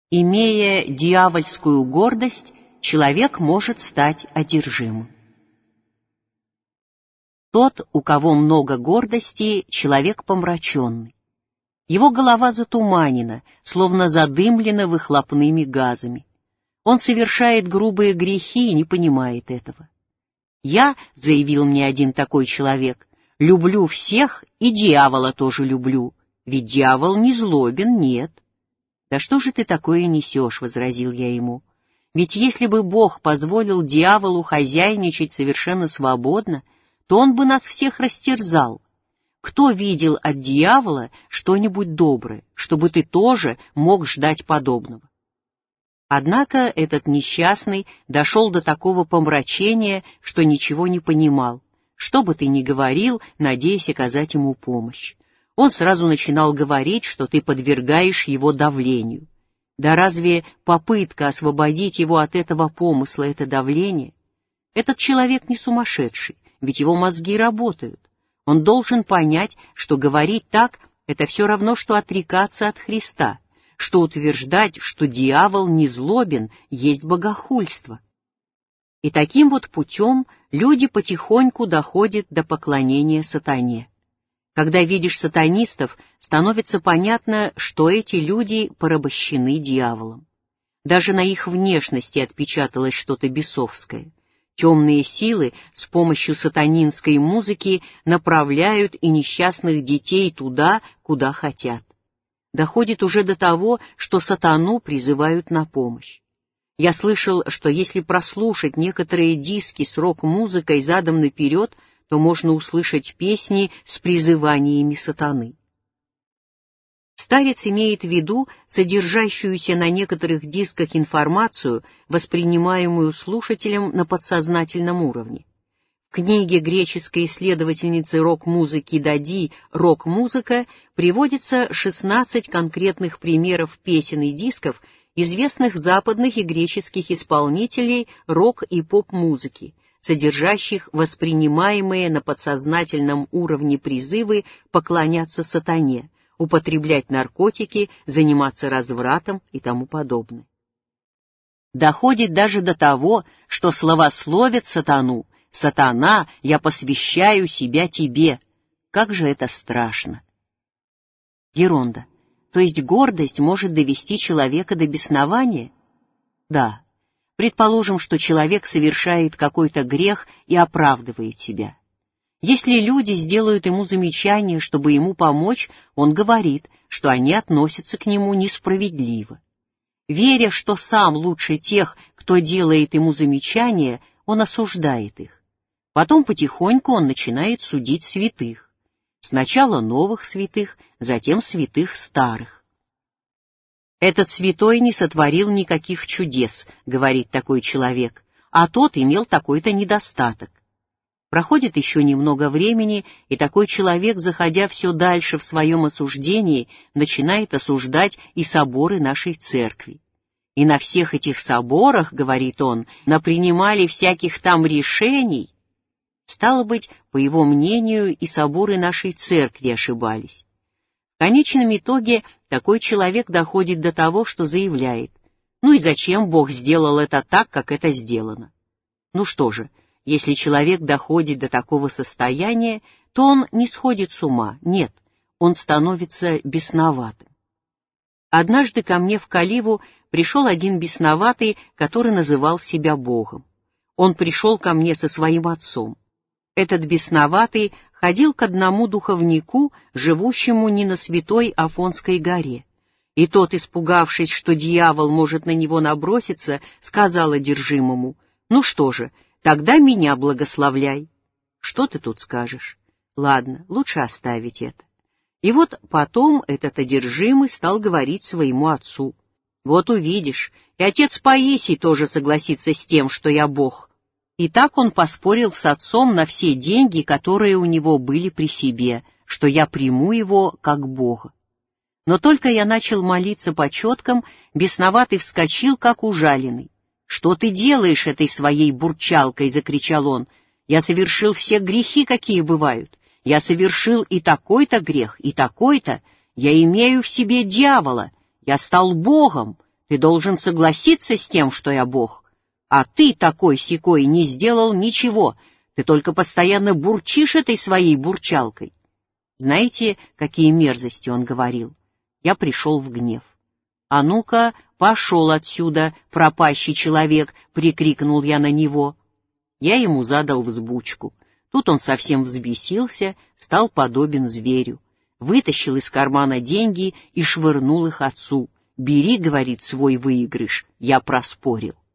Имея дьявольскую гордость, человек может стать одержимым. Тот, у кого много гордости, человек помраченный. Его голова затуманена, словно задымлена выхлопными газами. Он совершает грубые грехи и не понимает этого. «Я, — заявил мне один такой человек, — люблю всех и дьявола тоже люблю, ведь дьявол не злобен, нет». «Да что же ты такое несешь?» — возразил я ему. «Ведь если бы Бог позволил дьяволу хозяйничать совершенно свободно, то он бы нас всех растерзал. Кто видел от дьявола что-нибудь доброе, чтобы ты тоже мог ждать подобного?» Однако этот несчастный дошел до такого помрачения, что ничего не понимал. Что бы ты ни говорил, надеясь оказать ему помощь. Он сразу начинал говорить, что ты подвергаешь его давлению. Да разве попытка освободить его от этого помысла — это давление? Этот человек не сумасшедший, ведь его мозги работают. Он должен понять, что говорить так — это все равно, что отрекаться от Христа, что утверждать, что дьявол не злобен, есть богохульство. И таким вот путем люди потихоньку доходят до поклонения сатане. Когда видишь сатанистов, становится понятно, что эти люди порабощены дьяволом. Даже на их внешности отпечаталось что-то бесовское. Темные силы с помощью сатанинской музыки направляют и несчастных детей туда, куда хотят. Доходит уже до того, что сатану призывают на помощь. Я слышал, что если прослушать некоторые диски с рок-музыкой задом наперед, то можно услышать песни с призываниями сатаны. Старец имеет в виду содержащуюся на некоторых дисках информацию, воспринимаемую слушателем на подсознательном уровне. В книге греческой исследовательницы рок-музыки Дади «Рок-музыка» приводится 16 конкретных примеров песен и дисков известных западных и греческих исполнителей рок- и поп-музыки, содержащих воспринимаемые на подсознательном уровне призывы поклоняться сатане, употреблять наркотики, заниматься развратом и тому подобное. Доходит даже до того, что славословят сатану: «Сатана, я посвящаю себя тебе». Как же это страшно! Геронда. То есть гордость может довести человека до беснования? Да. Предположим, что человек совершает какой-то грех и оправдывает себя. Если люди сделают ему замечание, чтобы ему помочь, он говорит, что они относятся к нему несправедливо. Веря, что сам лучше тех, кто делает ему замечания, он осуждает их. Потом потихоньку он начинает судить святых. Сначала новых святых, затем святых старых. «Этот святой не сотворил никаких чудес», — говорит такой человек, «а тот имел такой-то недостаток». Проходит еще немного времени, и такой человек, заходя все дальше в своем осуждении, начинает осуждать и соборы нашей церкви. «И на всех этих соборах, — говорит он, — напринимали всяких там решений». Стало быть, по его мнению, и соборы нашей церкви ошибались. В конечном итоге такой человек доходит до того, что заявляет: «Ну и зачем Бог сделал это так, как это сделано?» Ну что же, если человек доходит до такого состояния, то он не сходит с ума, нет, он становится бесноватым. Однажды ко мне в Каливу пришел один бесноватый, который называл себя Богом. Он пришел ко мне со своим отцом. Этот бесноватый ходил к одному духовнику, живущему не на святой Афонской горе. И тот, испугавшись, что дьявол может на него наброситься, сказал одержимому: «Ну что же, тогда меня благословляй». Что ты тут скажешь? Ладно, лучше оставить это. И вот потом этот одержимый стал говорить своему отцу: «Вот увидишь, и отец Паисий тоже согласится с тем, что я Бог». И так он поспорил с отцом на все деньги, которые у него были при себе, что я приму его как Бога. Но только я начал молиться по четкам, бесноватый вскочил, как ужаленный. «Что ты делаешь этой своей бурчалкой?» — закричал он. «Я совершил все грехи, какие бывают. Я совершил и такой-то грех, и такой-то. Я имею в себе дьявола. Я стал Богом. Ты должен согласиться с тем, что я Бог. А ты такой-сякой не сделал ничего, ты только постоянно бурчишь этой своей бурчалкой. Знаете, какие мерзости он говорил? Я пришел в гнев. «А ну-ка, пошел отсюда, пропащий человек!» — прикрикнул я на него. Я ему задал взбучку. Тут он совсем взбесился, стал подобен зверю. Вытащил из кармана деньги и швырнул их отцу. «Бери, — говорит, — свой выигрыш, я проспорил».